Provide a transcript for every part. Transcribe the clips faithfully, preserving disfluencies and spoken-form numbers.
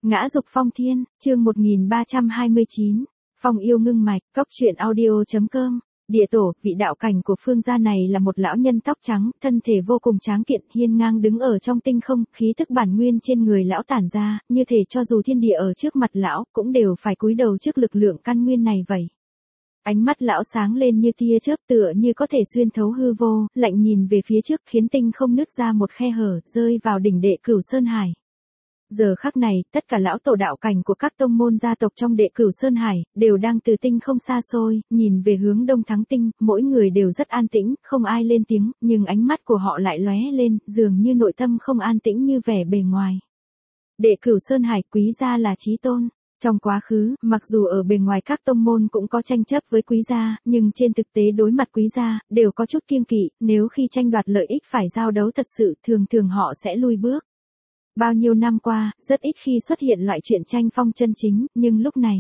Ngã dục phong thiên, chương một nghìn ba trăm hai mươi chín. Phong yêu ngưng mạch, cốc truyện audio chấm com. Địa tổ, vị đạo cảnh của Phương gia này là một lão nhân tóc trắng, thân thể vô cùng tráng kiện, hiên ngang đứng ở trong tinh không, khí tức bản nguyên trên người lão tản ra, như thể cho dù thiên địa ở trước mặt lão, cũng đều phải cúi đầu trước lực lượng căn nguyên này vậy. Ánh mắt lão sáng lên như tia chớp, tựa như có thể xuyên thấu hư vô, lạnh nhìn về phía trước khiến tinh không nứt ra một khe hở, rơi vào đỉnh Đệ Cửu Sơn Hải. Giờ khắc này, tất cả lão tổ đạo cảnh của các tông môn gia tộc trong Đệ Cửu Sơn Hải, đều đang từ tinh không xa xôi, nhìn về hướng đông thắng tinh, mỗi người đều rất an tĩnh, không ai lên tiếng, nhưng ánh mắt của họ lại lóe lên, dường như nội tâm không an tĩnh như vẻ bề ngoài. Đệ Cửu Sơn Hải, quý gia là chí tôn. Trong quá khứ, mặc dù ở bề ngoài các tông môn cũng có tranh chấp với quý gia, nhưng trên thực tế đối mặt quý gia, đều có chút kiêng kỵ, nếu khi tranh đoạt lợi ích phải giao đấu thật sự, thường thường họ sẽ lui bước. Bao nhiêu năm qua, rất ít khi xuất hiện loại chuyện tranh phong chân chính, nhưng lúc này,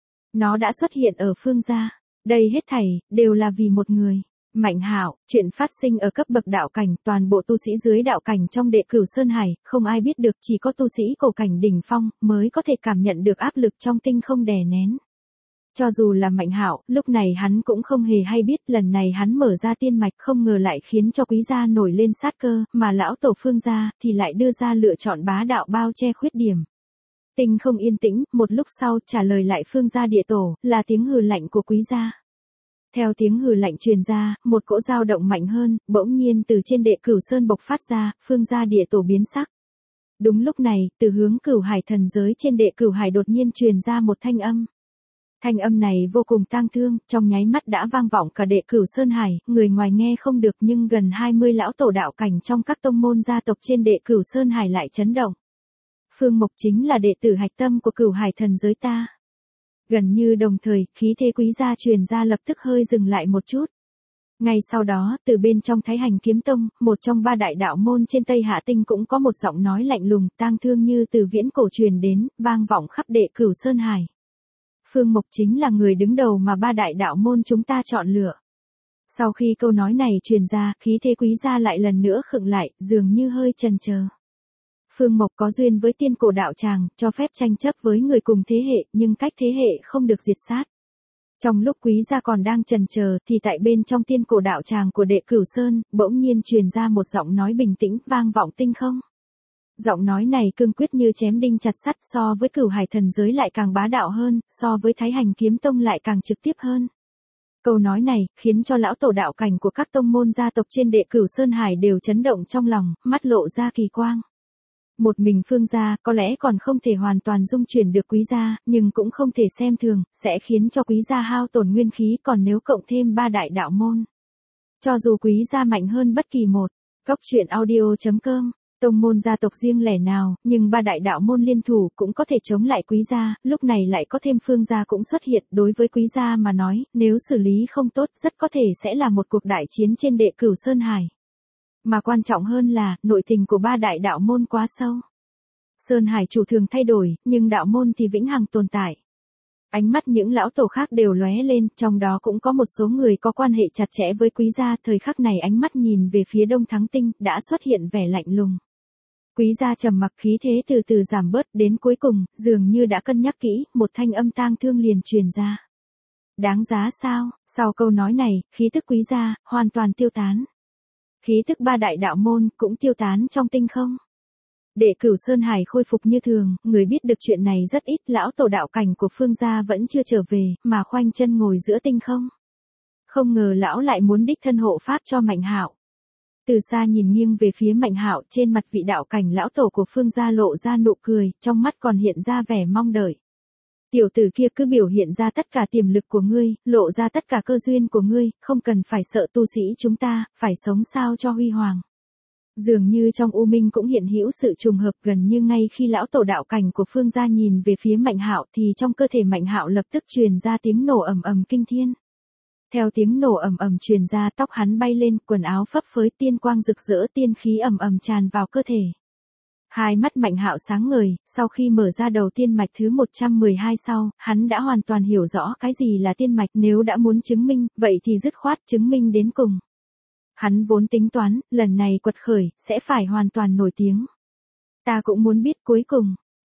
nó đã xuất hiện ở Phương gia. Đây hết thảy, đều là vì một người. Mạnh Hạo, chuyện phát sinh ở cấp bậc đạo cảnh, toàn bộ tu sĩ dưới đạo cảnh trong Đệ Cửu Sơn Hải, không ai biết được, chỉ có tu sĩ cổ cảnh đỉnh phong, mới có thể cảm nhận được áp lực trong tinh không đè nén. Cho dù là Mạnh Hạo, lúc này hắn cũng không hề hay biết, lần này hắn mở ra tiên mạch không ngờ lại khiến cho quý gia nổi lên sát cơ, mà lão tổ Phương gia, thì lại đưa ra lựa chọn bá đạo bao che khuyết điểm. Tinh không yên tĩnh, một lúc sau trả lời lại Phương gia địa tổ, là tiếng hừ lạnh của quý gia. Theo tiếng hừ lạnh truyền ra, một cỗ dao động mạnh hơn, bỗng nhiên từ trên Đệ Cửu Sơn bộc phát ra, Phương gia địa tổ biến sắc. Đúng lúc này, từ hướng Cửu Hải thần giới trên Đệ Cửu Hải đột nhiên truyền ra một thanh âm. Thanh âm này vô cùng tang thương, trong nháy mắt đã vang vọng cả Đệ Cửu Sơn Hải, người ngoài nghe không được nhưng gần hai mươi lão tổ đạo cảnh trong các tông môn gia tộc trên Đệ Cửu Sơn Hải lại chấn động. Phương Mộc chính là đệ tử hạch tâm của Cửu Hải thần giới ta. Gần như đồng thời, khí thế quý gia truyền ra lập tức hơi dừng lại một chút. Ngay sau đó, từ bên trong Thái Hành Kiếm Tông, một trong ba đại đạo môn trên Tây Hạ Tinh cũng có một giọng nói lạnh lùng, tang thương như từ viễn cổ truyền đến, vang vọng khắp Đệ Cửu Sơn Hải. Phương Mộc chính là người đứng đầu mà ba đại đạo môn chúng ta chọn lựa. Sau khi câu nói này truyền ra, khí thế quý gia lại lần nữa khựng lại, dường như hơi chần chờ. Phương Mộc có duyên với tiên cổ đạo tràng, cho phép tranh chấp với người cùng thế hệ, nhưng cách thế hệ không được diệt sát. Trong lúc quý gia còn đang chần chờ, thì tại bên trong tiên cổ đạo tràng của Đệ Cửu Sơn, bỗng nhiên truyền ra một giọng nói bình tĩnh, vang vọng tinh không. Giọng nói này cương quyết như chém đinh chặt sắt, so với Cửu Hải thần giới lại càng bá đạo hơn, so với Thái Hành Kiếm Tông lại càng trực tiếp hơn. Câu nói này, khiến cho lão tổ đạo cảnh của các tông môn gia tộc trên Đệ Cửu Sơn Hải đều chấn động trong lòng, mắt lộ ra kỳ quang. Một mình Phương gia, có lẽ còn không thể hoàn toàn dung chuyển được quý gia, nhưng cũng không thể xem thường, sẽ khiến cho quý gia hao tổn nguyên khí, còn nếu cộng thêm ba đại đạo môn. Cho dù quý gia mạnh hơn bất kỳ một, cốc truyện audio chấm com. Tông môn gia tộc riêng lẻ nào, nhưng ba đại đạo môn liên thủ cũng có thể chống lại quý gia, lúc này lại có thêm Phương gia cũng xuất hiện, đối với quý gia mà nói, nếu xử lý không tốt, rất có thể sẽ là một cuộc đại chiến trên Đệ Cửu Sơn Hải. Mà quan trọng hơn là, nội tình của ba đại đạo môn quá sâu. Sơn Hải chủ thường thay đổi, nhưng đạo môn thì vĩnh hằng tồn tại. Ánh mắt những lão tổ khác đều lóe lên, trong đó cũng có một số người có quan hệ chặt chẽ với quý gia, thời khắc này ánh mắt nhìn về phía đông thắng tinh, đã xuất hiện vẻ lạnh lùng. Quý gia trầm mặc, khí thế từ từ giảm bớt, đến cuối cùng, dường như đã cân nhắc kỹ, một thanh âm tang thương liền truyền ra. Đáng giá sao? Sau câu nói này, khí tức quý gia, hoàn toàn tiêu tán. Khí tức ba đại đạo môn, cũng tiêu tán trong tinh không. Đệ Cửu Sơn Hải khôi phục như thường, người biết được chuyện này rất ít, lão tổ đạo cảnh của Phương gia vẫn chưa trở về, mà khoanh chân ngồi giữa tinh không. Không ngờ lão lại muốn đích thân hộ pháp cho Mạnh Hạo. Từ xa nhìn nghiêng về phía Mạnh Hạo, trên mặt vị đạo cảnh lão tổ của Phương gia lộ ra nụ cười, trong mắt còn hiện ra vẻ mong đợi. Tiểu tử kia cứ biểu hiện ra tất cả tiềm lực của ngươi, lộ ra tất cả cơ duyên của ngươi, không cần phải sợ tu sĩ chúng ta, phải sống sao cho huy hoàng. Dường như trong u minh cũng hiện hữu sự trùng hợp, gần như ngay khi lão tổ đạo cảnh của Phương gia nhìn về phía Mạnh Hạo thì trong cơ thể Mạnh Hạo lập tức truyền ra tiếng nổ ầm ầm kinh thiên. Theo tiếng nổ ầm ầm truyền ra, tóc hắn bay lên, quần áo phấp phới, tiên quang rực rỡ, tiên khí ầm ầm tràn vào cơ thể. Hai mắt Mạnh Hạo sáng ngời, sau khi mở ra đầu tiên mạch thứ một trăm mười hai sau, hắn đã hoàn toàn hiểu rõ cái gì là tiên mạch, nếu đã muốn chứng minh, vậy thì dứt khoát chứng minh đến cùng. Hắn vốn tính toán, lần này quật khởi, sẽ phải hoàn toàn nổi tiếng. Ta cũng muốn biết cuối cùng,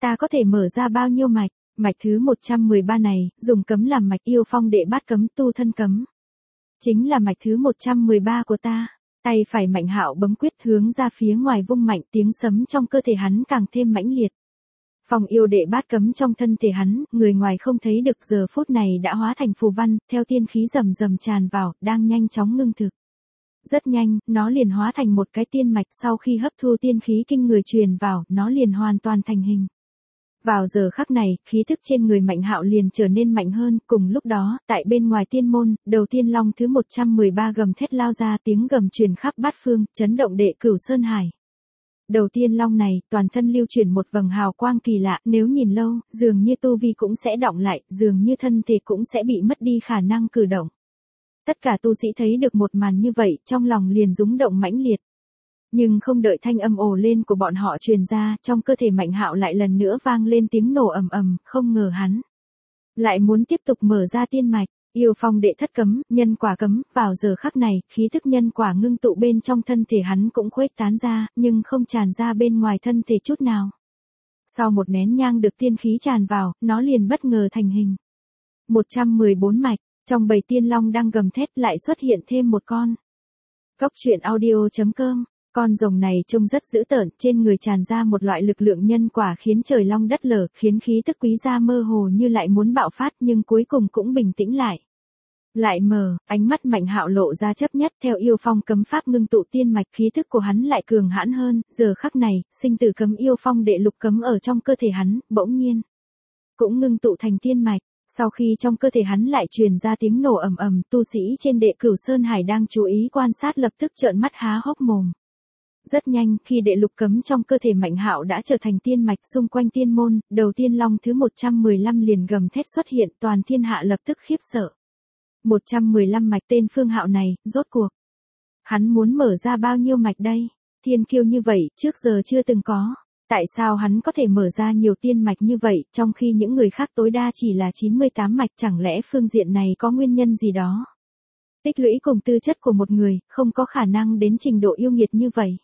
ta có thể mở ra bao nhiêu mạch? Mạch thứ một trăm mười ba này, dùng cấm làm mạch yêu phong đệ bát cấm tu thân cấm. Chính là mạch thứ một trăm mười ba của ta. Tay phải Mạnh Hạo bấm quyết hướng ra phía ngoài vung mạnh, tiếng sấm trong cơ thể hắn càng thêm mãnh liệt. Phong yêu đệ bát cấm trong thân thể hắn, người ngoài không thấy được giờ phút này đã hóa thành phù văn, theo tiên khí rầm rầm tràn vào, đang nhanh chóng ngưng thực. Rất nhanh, nó liền hóa thành một cái tiên mạch, sau khi hấp thu tiên khí kinh người truyền vào, nó liền hoàn toàn thành hình. Vào giờ khắc này, khí thức trên người Mạnh Hạo liền trở nên mạnh hơn, cùng lúc đó, tại bên ngoài tiên môn, đầu tiên long thứ một trăm mười ba gầm thét lao ra, tiếng gầm truyền khắp bát phương, chấn động đệ cửu sơn hải. Đầu tiên long này, toàn thân lưu chuyển một vầng hào quang kỳ lạ, nếu nhìn lâu, dường như tu vi cũng sẽ đọng lại, dường như thân thể cũng sẽ bị mất đi khả năng cử động. Tất cả tu sĩ thấy được một màn như vậy, trong lòng liền rúng động mãnh liệt. Nhưng không đợi thanh âm ồ lên của bọn họ truyền ra, trong cơ thể Mạnh Hạo lại lần nữa vang lên tiếng nổ ầm ầm, không ngờ hắn lại muốn tiếp tục mở ra tiên mạch, yêu phong đệ thất cấm, nhân quả cấm, vào giờ khắc này, khí thức nhân quả ngưng tụ bên trong thân thể hắn cũng khuếch tán ra, nhưng không tràn ra bên ngoài thân thể chút nào. Sau một nén nhang được tiên khí tràn vào, nó liền bất ngờ thành hình. một trăm mười bốn mạch, trong bầy tiên long đang gầm thét lại xuất hiện thêm một con. Cốc truyện audio chấm com. Con rồng này trông rất dữ tợn, trên người tràn ra một loại lực lượng nhân quả khiến trời long đất lở, khiến khí tức quý gia mơ hồ như lại muốn bạo phát nhưng cuối cùng cũng bình tĩnh lại. Lại mờ, ánh mắt Mạnh Hạo lộ ra chấp nhất, theo yêu phong cấm pháp ngưng tụ tiên mạch, khí thức của hắn lại cường hãn hơn, giờ khắc này, sinh tử cấm yêu phong đệ lục cấm ở trong cơ thể hắn, bỗng nhiên cũng ngưng tụ thành tiên mạch. Sau khi trong cơ thể hắn lại truyền ra tiếng nổ ầm ầm, tu sĩ trên đệ cửu sơn hải đang chú ý quan sát lập tức trợn mắt há hốc mồm. Rất nhanh, khi đệ lục cấm trong cơ thể Mạnh Hạo đã trở thành tiên mạch xung quanh tiên môn, đầu tiên long thứ một trăm mười lăm liền gầm thét xuất hiện, toàn thiên hạ lập tức khiếp sợ. một trăm mười lăm mạch tên Phương Hạo này, rốt cuộc hắn muốn mở ra bao nhiêu mạch đây? Thiên kiêu như vậy, trước giờ chưa từng có. Tại sao hắn có thể mở ra nhiều tiên mạch như vậy, trong khi những người khác tối đa chỉ là chín mươi tám mạch, chẳng lẽ phương diện này có nguyên nhân gì đó? Tích lũy cùng tư chất của một người, không có khả năng đến trình độ yêu nghiệt như vậy.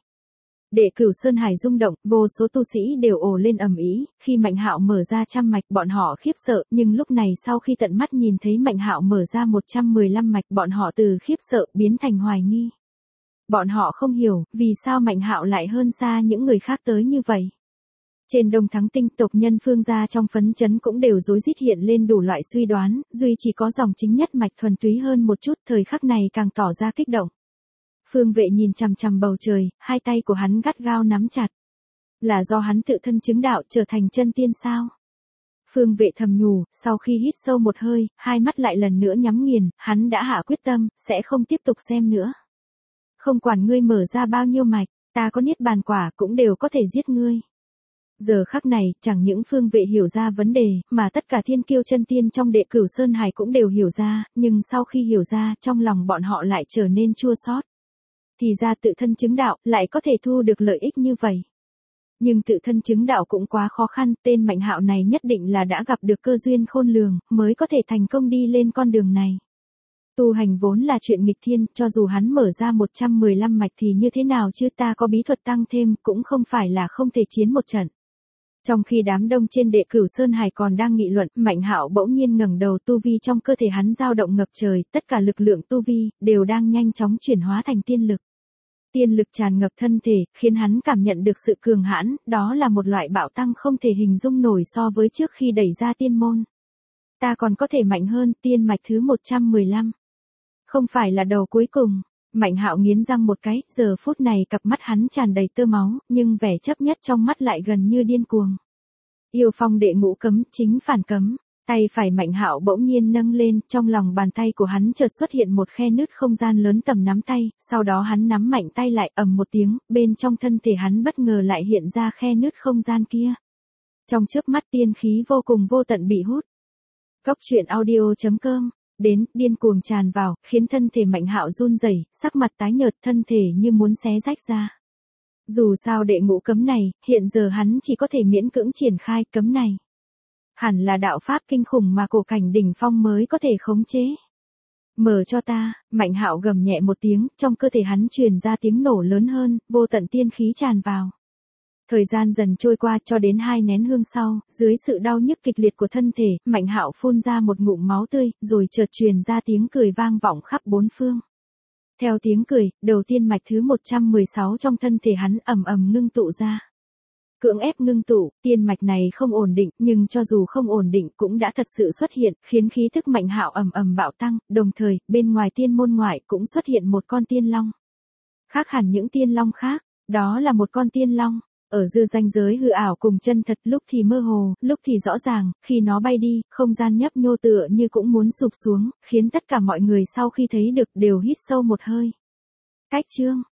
Đệ cửu sơn hải rung động, vô số tu sĩ đều ồ lên ầm ĩ, khi Mạnh Hạo mở ra trăm mạch bọn họ khiếp sợ, nhưng lúc này sau khi tận mắt nhìn thấy Mạnh Hạo mở ra một trăm mười lăm mạch bọn họ từ khiếp sợ biến thành hoài nghi. Bọn họ không hiểu, vì sao Mạnh Hạo lại hơn xa những người khác tới như vậy. Trên Đông Thắng Tinh, tộc nhân Phương gia trong phấn chấn cũng đều rối rít hiện lên đủ loại suy đoán, duy chỉ có dòng chính nhất mạch thuần túy hơn một chút, thời khắc này càng tỏ ra kích động. Phương Vệ nhìn chằm chằm bầu trời, hai tay của hắn gắt gao nắm chặt. Là do hắn tự thân chứng đạo trở thành chân tiên sao? Phương Vệ thầm nhủ, sau khi hít sâu một hơi, hai mắt lại lần nữa nhắm nghiền, hắn đã hạ quyết tâm, sẽ không tiếp tục xem nữa. Không quản ngươi mở ra bao nhiêu mạch, ta có niết bàn quả cũng đều có thể giết ngươi. Giờ khắc này, chẳng những Phương Vệ hiểu ra vấn đề, mà tất cả thiên kiêu chân tiên trong đệ cửu sơn hải cũng đều hiểu ra, nhưng sau khi hiểu ra, trong lòng bọn họ lại trở nên chua xót. Thì ra tự thân chứng đạo, lại có thể thu được lợi ích như vậy. Nhưng tự thân chứng đạo cũng quá khó khăn, tên Mạnh Hạo này nhất định là đã gặp được cơ duyên khôn lường, mới có thể thành công đi lên con đường này. Tu hành vốn là chuyện nghịch thiên, cho dù hắn mở ra một trăm mười lăm mạch thì như thế nào chứ, ta có bí thuật tăng thêm, cũng không phải là không thể chiến một trận. Trong khi đám đông trên đệ cửu sơn hải còn đang nghị luận, Mạnh Hạo bỗng nhiên ngẩng đầu, tu vi trong cơ thể hắn dao động ngập trời, tất cả lực lượng tu vi đều đang nhanh chóng chuyển hóa thành tiên lực. Tiên lực tràn ngập thân thể, khiến hắn cảm nhận được sự cường hãn, đó là một loại bạo tăng không thể hình dung nổi so với trước khi đẩy ra tiên môn. Ta còn có thể mạnh hơn, tiên mạch thứ một trăm mười lăm. Không phải là đầu cuối cùng. Mạnh Hạo nghiến răng một cái, giờ phút này cặp mắt hắn tràn đầy tơ máu, nhưng vẻ chấp nhất trong mắt lại gần như điên cuồng. Yêu phong đệ ngũ cấm, chính phản cấm. Tay phải Mạnh Hạo bỗng nhiên nâng lên, trong lòng bàn tay của hắn chợt xuất hiện một khe nứt không gian lớn tầm nắm tay, sau đó hắn nắm mạnh tay lại, ầm một tiếng, bên trong thân thể hắn bất ngờ lại hiện ra khe nứt không gian kia. Trong chớp mắt tiên khí vô cùng vô tận bị hút. Cốc truyện audio chấm com đến, điên cuồng tràn vào, khiến thân thể Mạnh Hạo run rẩy, sắc mặt tái nhợt, thân thể như muốn xé rách ra. Dù sao đệ ngũ cấm này, hiện giờ hắn chỉ có thể miễn cưỡng triển khai cấm này. Hẳn là đạo pháp kinh khủng mà cổ cảnh đỉnh phong mới có thể khống chế. Mở cho ta, Mạnh Hạo gầm nhẹ một tiếng, trong cơ thể hắn truyền ra tiếng nổ lớn hơn, vô tận tiên khí tràn vào. Thời gian dần trôi qua cho đến hai nén hương sau, dưới sự đau nhức kịch liệt của thân thể, Mạnh Hạo phun ra một ngụm máu tươi, rồi chợt truyền ra tiếng cười vang vọng khắp bốn phương. Theo tiếng cười, đầu tiên mạch thứ một trăm mười sáu trong thân thể hắn ầm ầm ngưng tụ ra. Cưỡng ép ngưng tụ, tiên mạch này không ổn định, nhưng cho dù không ổn định cũng đã thật sự xuất hiện, khiến khí thức Mạnh Hạo ầm ầm bạo tăng, đồng thời, bên ngoài tiên môn ngoại cũng xuất hiện một con tiên long. Khác hẳn những tiên long khác, đó là một con tiên long. Ở giữa ranh giới hư ảo cùng chân thật, lúc thì mơ hồ, lúc thì rõ ràng, khi nó bay đi, không gian nhấp nhô tựa như cũng muốn sụp xuống, khiến tất cả mọi người sau khi thấy được đều hít sâu một hơi. Cách chương